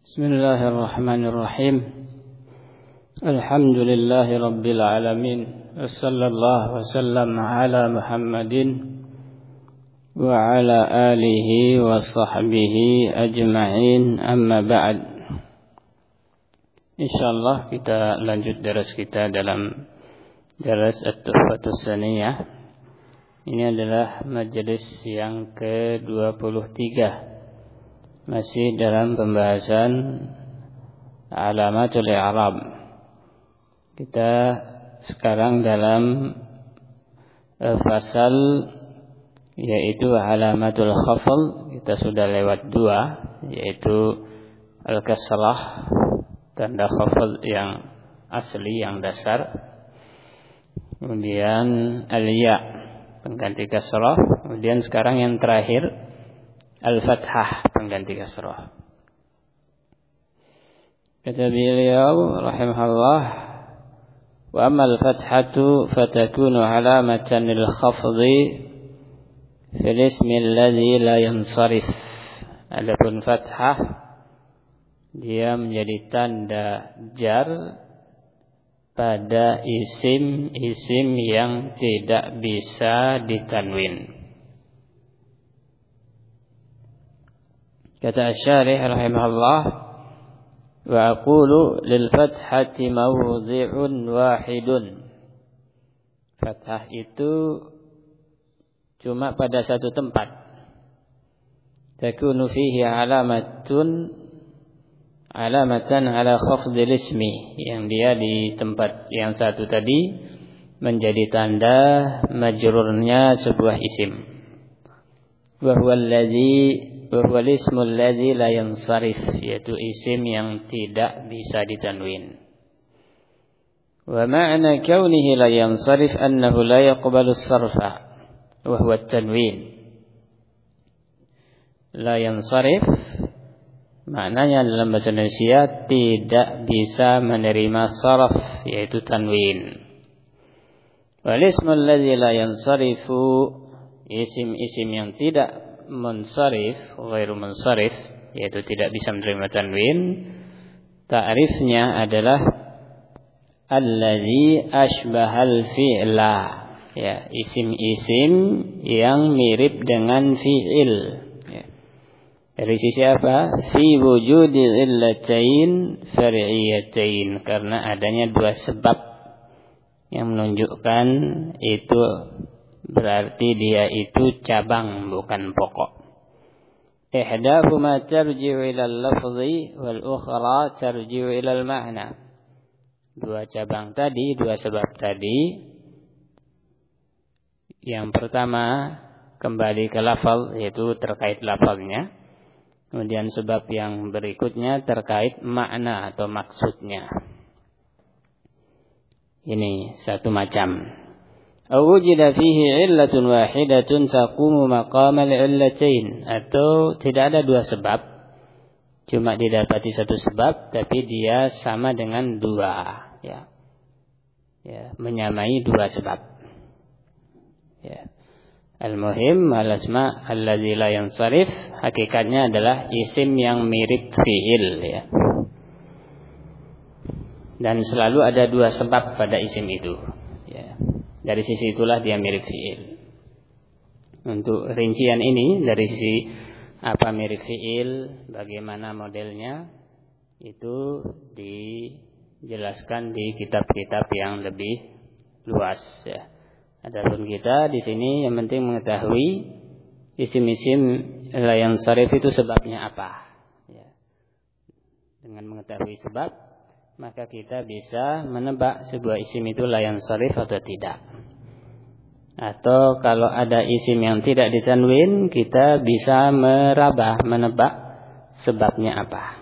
Bismillahirrahmanirrahim. Alhamdulillahi rabbil alamin. Wassallallahu wasallam ala Muhammadin wa ala alihi wa sahbihi ajma'in. Amma ba'd. Insyaallah kita lanjut daras kita dalam daras At-Tuhfatus Saniyah. Ini adalah majelis yang ke-23. Masih dalam pembahasan alamatul i'rab. Kita sekarang dalam fasal yaitu alamatul khafd. Kita sudah lewat 2, yaitu al-kasrah, tanda khafd yang asli, yang dasar. Kemudian al-ya, pengganti kasrah. Kemudian sekarang yang terakhir al-fathah, pengganti kasrah. Kata beliau rahimahullah, wa amal fathatu fatakunu alamatan lil khafdi fil ismi alladhi la yansarif. Adapun fathah, dia menjadi tanda jar pada isim yang tidak bisa ditanwin. Kata Asy-Syarih rahimahullah, wa aqulu lil fathati mawdhi'un wahidun. Fathah itu cuma pada satu tempat. Takunu fihi alamatan ala khafdil ismi, yang dia di tempat yang satu tadi menjadi tanda majrurnya sebuah isim. Wa huwa ismul ladzi la yansarif, yaitu isim yang tidak bisa ditanwin. Wa ma'na kaunihi la yansarif annahu la yaqbalu as-sarfa wa huwa at-tanwin. La yansarif maknanya dalam bahasa Indonesia tidak bisa menerima sarf, yaitu tanwin. Wal ismul ladzi la yansarifu, isim-isim yang tidak munsharif, ghairu munsharif, yaitu tidak bisa menerima tanwin, ta'rifnya adalah alladzi asbahal fi'la, ya, isim-isim yang mirip dengan fi'il, ya. Dari sisi apa? Fi wujudi illatain far'iyatain, karena adanya dua sebab yang menunjukkan itu berarti dia itu cabang, bukan pokok. Ihdahuma tarji'u ila al-lafzi wal ukhra tarji'u ila al-ma'na. Dua cabang tadi, dua sebab tadi. Yang pertama kembali ke lafaz, yaitu terkait lafaznya. Kemudian sebab yang berikutnya terkait makna atau maksudnya. Ini satu macam. Awujida fihi illatun wahidatun taqumu maqamal illatain, atau tidak ada dua sebab, cuma didapati satu sebab tapi dia sama dengan dua, ya, menyamai dua sebab, ya. Al-muhim al-asma alladzi la yansarif, hakikatnya adalah isim yang mirip fi'il, ya. Dan selalu ada dua sebab pada isim itu, ya. Dari sisi itulah dia mirip fi'il. Untuk rincian ini, dari sisi apa mirip fi'il, bagaimana modelnya, itu dijelaskan di kitab-kitab yang lebih luas, ya. Adapun kita di sini yang penting mengetahui isim-isim la yansarif itu sebabnya apa, ya. Dengan mengetahui sebab, maka kita bisa menebak sebuah isim itu la yansarif atau tidak. Atau kalau ada isim yang tidak ditanwin, kita bisa menebak sebabnya apa.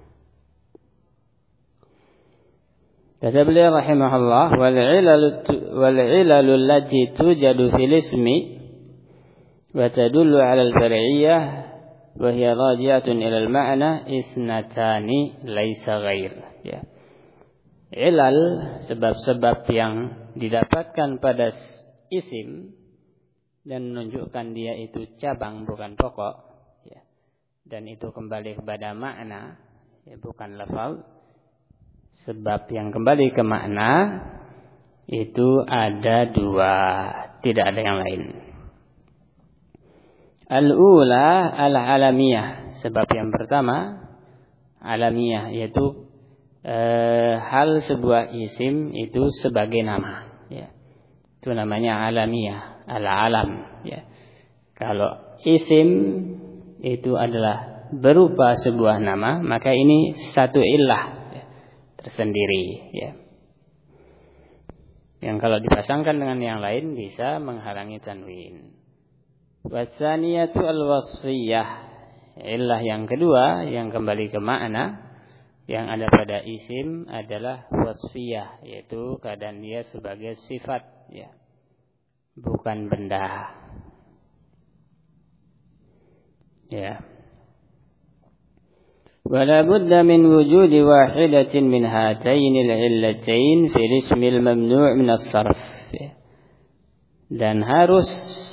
Kata beliau rahimahullah, wal ilalu allati tujadu fil ismi wa tadullu 'ala al-far'iyyah wa hiya raji'atun ila al-ma'na isnatani laisa ghair, ya. Ilal, sebab-sebab yang didapatkan pada isim dan menunjukkan dia itu cabang bukan pokok, ya. Dan itu kembali kepada makna, ya, bukan lafal. Sebab yang kembali ke makna itu ada dua, tidak ada yang lain. Al-ula al-alamiyah, sebab yang pertama alamiyah, yaitu hal sebuah isim itu sebagai nama, ya. Itu namanya alamiyah, al-alam, ya. Kalau isim itu adalah berupa sebuah nama, maka ini satu illah, ya, tersendiri, ya. Yang kalau dipasangkan dengan yang lain bisa menghalangi tanwin. Wasaniyatu al-wasfiyah, illah yang kedua yang kembali ke makna yang ada pada isim adalah wasfiyah, yaitu keadaan dia sebagai sifat, ya, bukan benda, ya. Wala budda min wujudi wahidatin min hataini al-illatain fi ismi al-mamnu' min as-sarf, dan harus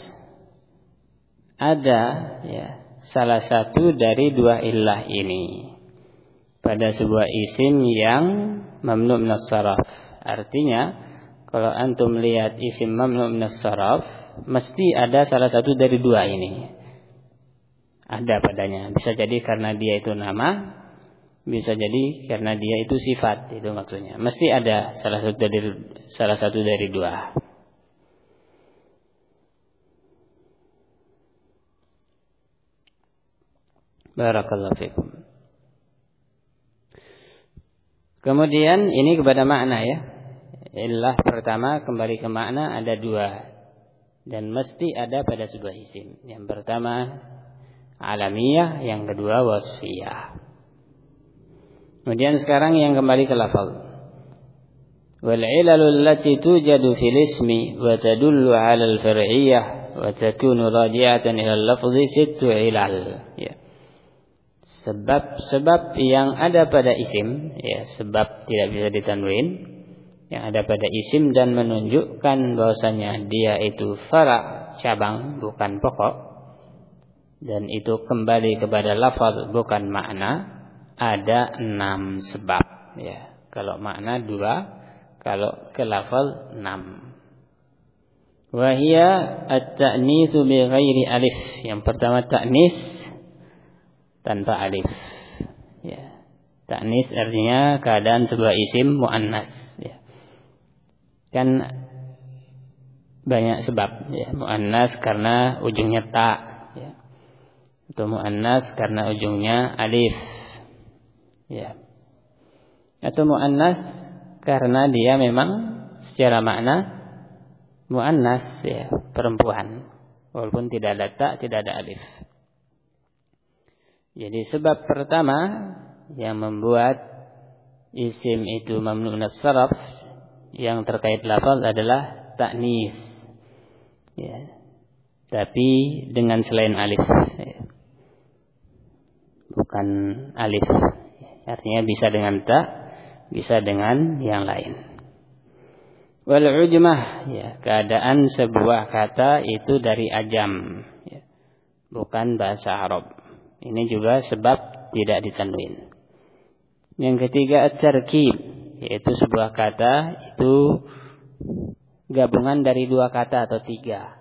ada, ya, salah satu dari dua illah ini pada sebuah isim yang mamnu' min as-sarf. Artinya kalau antum lihat isim mamnu' min as-sarf, mesti ada salah satu dari dua ini ada padanya. Bisa jadi karena dia itu nama, bisa jadi karena dia itu sifat, itu maksudnya. Mesti ada salah satu dari dua. Barakallahu fikum. Kemudian ini kepada makna, ya. Illah pertama kembali ke makna ada dua dan mesti ada pada sebuah isim. Yang pertama alamiyah, yang kedua wasfiyah. Kemudian sekarang yang kembali ke lafaz. Wal ilalul lati tujadu fil ismi wa tadullu 'ala al-far'iyyah wa takunu raji'atan ila al-lafzi sittu ilal, ya. Sebab yang ada pada isim, ya, sebab tidak bisa ditanwin, yang ada pada isim dan menunjukkan bahwasanya dia itu fara', cabang, bukan pokok, dan itu kembali kepada lafaz bukan makna, ada 6 sebab, ya. Kalau makna 2, kalau ke lafaz 6. Wa hiya at-ta'nitsu bi ghairi alif. Yang pertama ta'nis tanpa alif, ya. Ta'nis artinya keadaan sebuah isim muannas, ya. Kan banyak sebab, ya. Muannas karena ujungnya ta, ya. Atau muannas karena ujungnya alif, ya. Atau muannas karena dia memang secara makna muannas, ya, perempuan, walaupun tidak ada ta, tidak ada alif. Jadi sebab pertama yang membuat isim itu mamnu' min as-sarf yang terkait lafaz adalah ta'nis, ya. Tapi dengan selain alif, ya. Bukan alif, artinya bisa dengan ta, bisa dengan yang lain. Wal ujmah, ya, keadaan sebuah kata itu dari ajam, ya, bukan bahasa Arab. Ini juga sebab tidak ditanwin. Yang ketiga at-tarkib, yaitu sebuah kata itu gabungan dari 2 kata atau 3.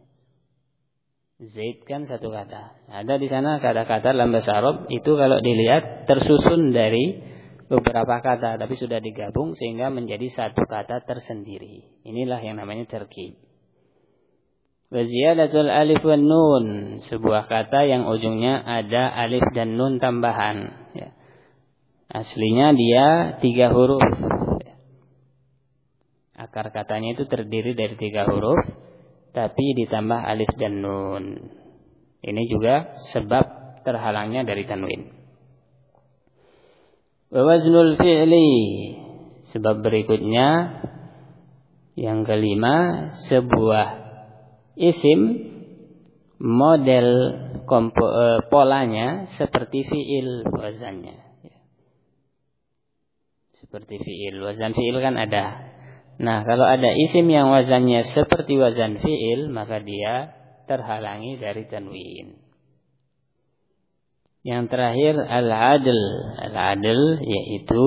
Zaid kan satu kata. Ada di sana kata-kata dalam bahasa Arab itu kalau dilihat tersusun dari beberapa kata, tapi sudah digabung sehingga menjadi satu kata tersendiri. Inilah yang namanya tarkib. Wa ziyadatul alif wan nun, sebuah kata yang ujungnya ada alif dan nun tambahan, ya. Aslinya dia 3 huruf, ya. Akar katanya itu terdiri dari 3 huruf, tapi ditambah alif dan nun. Ini juga sebab terhalangnya dari tanwin. Wa waznul fi'li, sebab berikutnya yang kelima, sebuah isim model polanya seperti fi'il wazannya, ya. Seperti fi'il, wazan fi'il kan ada. Nah, kalau ada isim yang wazannya seperti wazan fi'il, maka dia terhalangi dari tanwin. Yang terakhir al-adl. Al-adl yaitu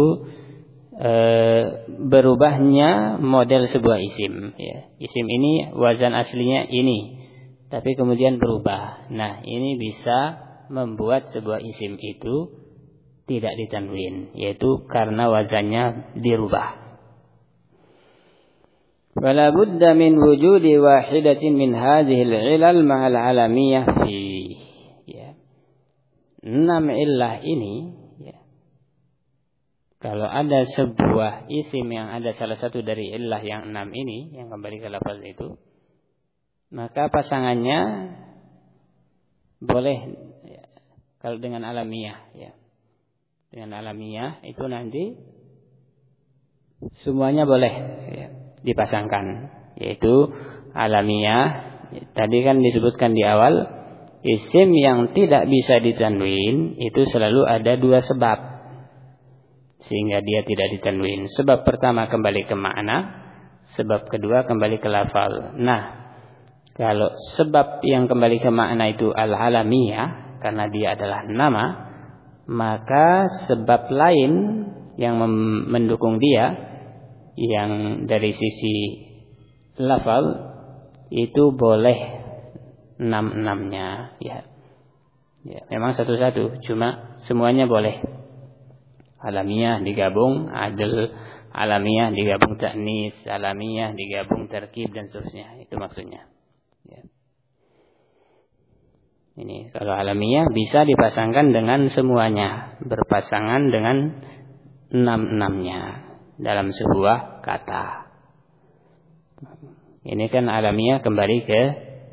berubahnya model sebuah isim. Ya. Isim ini wazan aslinya ini, tapi kemudian berubah. Nah, ini bisa membuat sebuah isim itu tidak ditanwin, yaitu karena wazannya dirubah. Wala budda min wujudi wahidatin min hadhihi al-'ilal ma'al 'alamiyah fi. Ya. 6 illah ini, ya. Kalau ada sebuah isim yang ada salah satu dari illah yang 6 ini, yang kembali ke lafaz itu, maka pasangannya boleh, ya, kalau dengan alamiah, ya. Dengan alamiah itu nanti semuanya boleh, ya, dipasangkan, yaitu alamiah. Tadi kan disebutkan di awal, isim yang tidak bisa ditanwin itu selalu ada 2 sebab sehingga dia tidak ditanwin. Sebab pertama kembali ke makna, sebab kedua kembali ke lafal. Nah, kalau sebab yang kembali ke makna itu al-alamiyah karena dia adalah nama, maka sebab lain yang mendukung dia yang dari sisi lafal itu boleh 6-6-nya, ya. Ya, memang satu-satu, cuma semuanya boleh. Alamiah digabung adl, alamiah digabung ta'nis, alamiah digabung terkib dan seterusnya. Itu maksudnya. Ya. Ini kalau alamiah bisa dipasangkan dengan semuanya, berpasangan dengan 6-6-nya dalam sebuah kata. Ini kan alamiah kembali ke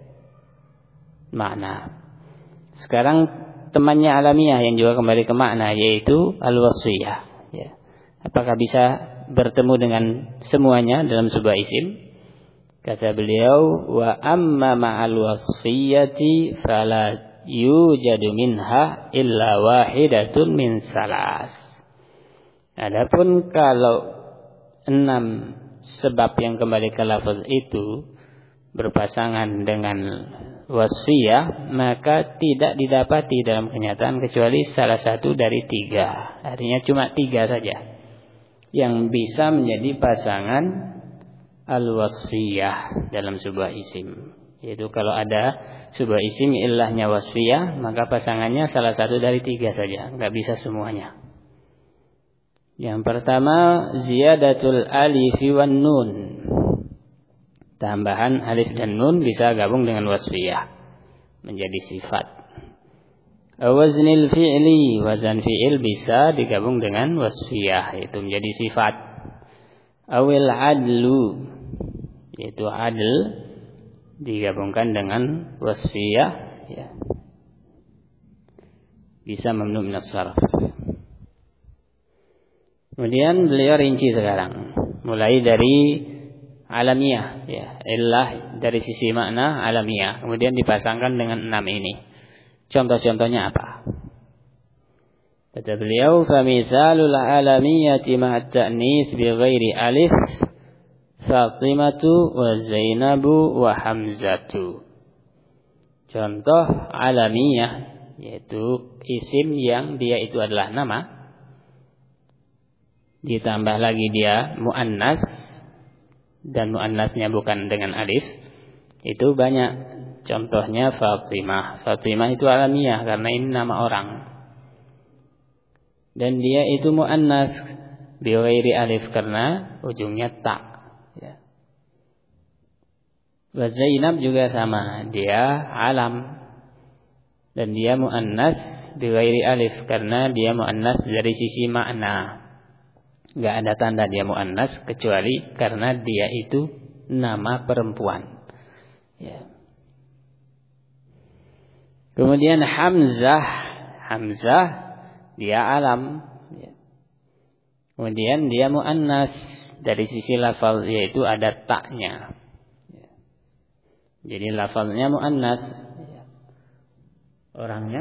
makna. Sekarang temannya alamiah yang juga kembali ke makna, yaitu al-wasfiyah. Ya. Apakah bisa bertemu dengan semuanya dalam sebuah isim? Kata beliau, wa amma ma'al wasfiyati fala yujadu minha illa wahidatun min salas. Adapun kalau 6 sebab yang kembali ke lafaz itu berpasangan dengan wasfiyah, maka tidak didapati dalam kenyataan kecuali salah satu dari 3. Artinya cuma 3 saja yang bisa menjadi pasangan al-wasfiyah dalam sebuah isim. Yaitu kalau ada sebuah isim illahnya wasfiyah, maka pasangannya salah satu dari 3 saja, nggak bisa semuanya. Yang pertama ziyadatul alif wan nun. Tambahan alif dan nun bisa gabung dengan wasfiyah menjadi sifat. Waznil fi'li, wazan fi'il bisa digabung dengan wasfiyah, itu menjadi sifat. Awil adlu, yaitu adl digabungkan dengan wasfiyah, ya. Bisa mamnu min as-sarf. Kemudian beliau rinci sekarang, mulai dari alamiah, ya, illah dari sisi makna alamiah, kemudian dipasangkan dengan 6 ini. Contoh-contohnya apa? Kata beliau, fa misalul alamiyati ma'at ta'nis bi ghairi alif Fatimatu wa Zainabu wa Hamzatu. Contoh alamiyah yaitu isim yang dia itu adalah nama, ditambah lagi dia muannas dan muannasnya bukan dengan alif. Itu banyak. Contohnya Fatimah. Fatimah itu alamiah karena ini nama orang. Dan dia itu muannas bi ghairi alif karena ujungnya ta. Ya. Wa Zainab juga sama, dia alam dan dia muannas bi ghairi alif karena dia muannas dari sisi makna. Enggak ada tanda dia muannas kecuali karena dia itu nama perempuan. Ya. Kemudian Hamzah dia alam. Ya. Kemudian dia muannas dari sisi lafal yaitu ada taknya. Ya. Jadi lafalnya muannas. Ya. Orangnya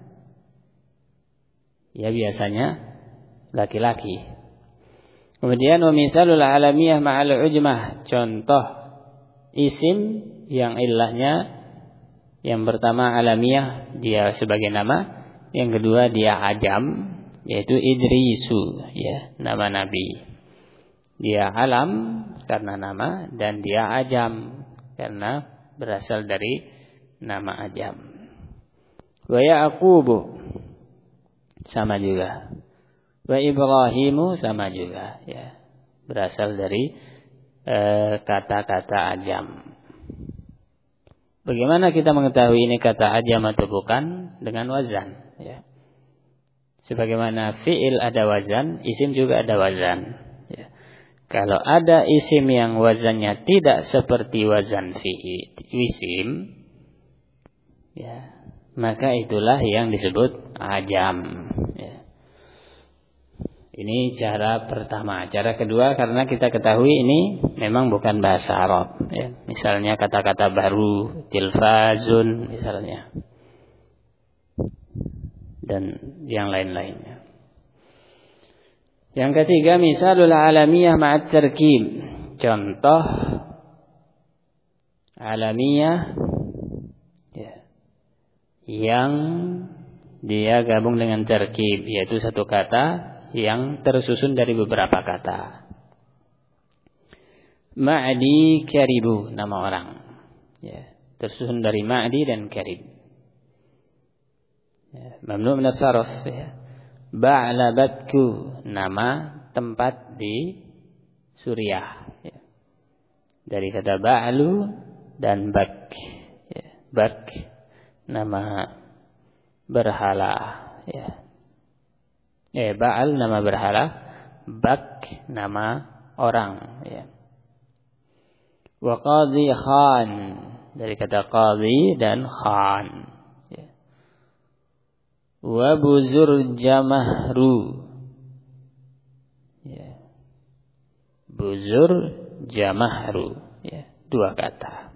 ya biasanya laki-laki. Kemudian wa misalul alamiyah ma'al ujmah, contoh isim yang ilahnya yang pertama alamiah dia sebagai nama, yang kedua dia ajam, yaitu Idrisu, ya, nama nabi. Dia alam karena nama, dan dia ajam karena berasal dari nama ajam. Wa Yaqubu sama juga. Wa Ibrahimu sama juga, ya. Berasal dari kata-kata ajam. Bagaimana kita mengetahui ini kata ajam atau bukan? Dengan wazan, ya. Sebagaimana fi'il ada wazan, isim juga ada wazan, ya. Kalau ada isim yang wazannya tidak seperti wazan isim, ya, maka itulah yang disebut ajam, ya. Ini cara pertama. Cara kedua, karena kita ketahui ini memang bukan bahasa Arab, ya. Misalnya kata-kata baru, tilfazun misalnya, dan yang lain-lainnya. Yang ketiga, misalul alamiyah ma'at tarkib. Contoh alamiyah, ya, yang dia gabung dengan tarkib, yaitu satu kata yang tersusun dari beberapa kata. Ma'di karibu, nama orang, ya, tersusun dari ma'di dan karib, ya, mamnu' min as-sarf, ya. Ba'labatku, nama tempat di Suriah, ya. Dari kata ba'lu dan bak, ya. Bak nama berhala, ya. Ba'al nama berhala, bak nama orang, ya. Wa qadhi khan, dari kata qadhi dan khan, ya. Wa buzur jamahru, ya. Buzur jamahru, ya. Dua kata.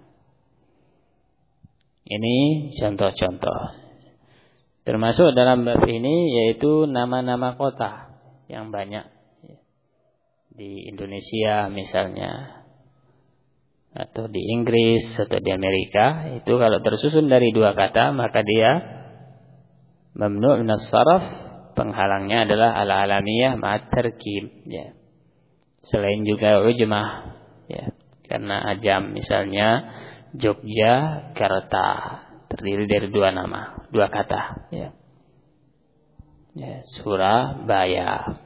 Ini contoh-contoh. Termasuk dalam bab ini yaitu nama-nama kota yang banyak, ya. Di Indonesia misalnya, atau di Inggris atau di Amerika, itu kalau tersusun dari dua kata maka dia mamnu' min as-sarf, penghalangnya adalah al-alamiyah ma'at tarkib, ya. Selain juga ujmah, ya, karena ajam misalnya Yogyakarta terdiri dari dua nama, dua kata, ya. Ya, Surabaya.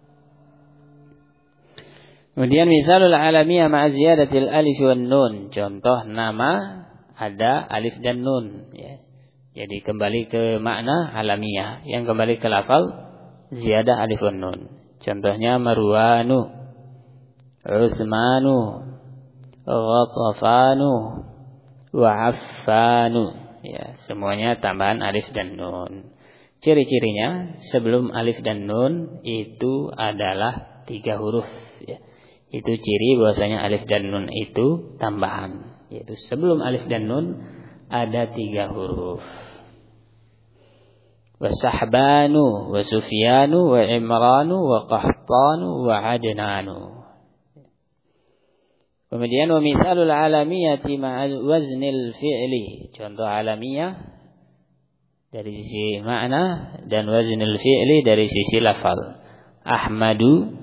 Kemudian misalul alamiyah ma'a ziyadatil alif wan nun. Contoh nama ada alif dan nun, ya. Jadi kembali ke makna alamiyah, yang kembali ke lafal ziyadah alif wan nun. Contohnya Marwanu, Utsmanu, Ghatafanu, wa Affanu, ya, semuanya tambahan alif dan nun. Ciri-cirinya sebelum alif dan nun itu adalah 3 huruf, ya. Itu ciri bahwasanya alif dan nun itu tambahan, yaitu sebelum alif dan nun ada 3 huruf. Wa Sahbanu, wa Sufyanu, wa Imranu, wa Qahtanu, wa Adnanu. Kemudian wa mithalul alamiyati ma'a waznil fi'li. Contoh alamiyah dari sisi makna dan waznil fi'li dari sisi lafal. Ahmadu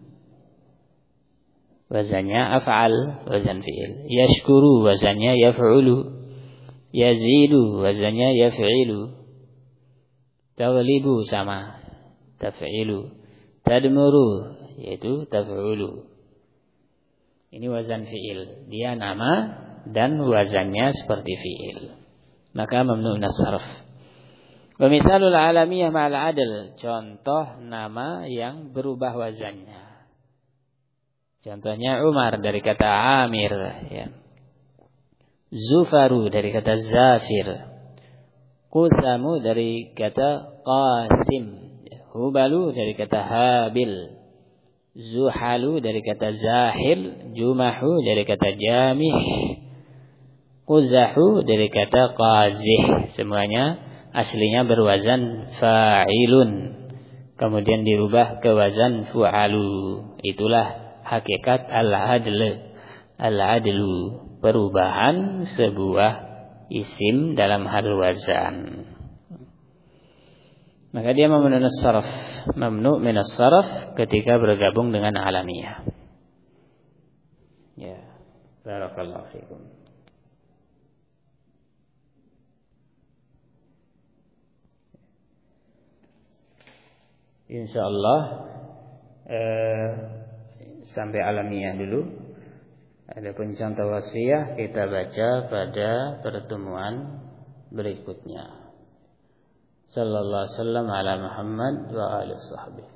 wazannya af'al, wazan fi'il. Yashkuru wazannya yaf'ulu. Yazidu wazannya yaf'ilu. Taghlibu sama taf'ilu. Tadmuru yaitu taf'ulu. Ini wazan fi'il. Dia nama dan wazannya seperti fi'il. Maka mamnu' min as-sarf. Wa mithalul alamiyah ma'al adl. Contoh nama yang berubah wazannya. Contohnya Umar dari kata Amir, ya. Zufaru dari kata Zafir. Qusamu dari kata Qasim. Hubalu dari kata Habil. Zuhalu dari kata Zahil. Jumahu dari kata Jamih. Quzahu dari kata Qazih. Semuanya aslinya berwazan fa'ilun, kemudian dirubah ke wazan fu'alu. Itulah hakikat al-adl. Al-adlu, perubahan sebuah isim dalam hal wazan. maka dia mamnu minas sarf ketika bergabung dengan alamiyah. Ya, barakallahu fikum. Insyaallah sampai alamiyah dulu. Adapun contoh wasfiyah kita baca pada pertemuan berikutnya. Sallallahu alaihi wasallam ala Muhammad wa alihi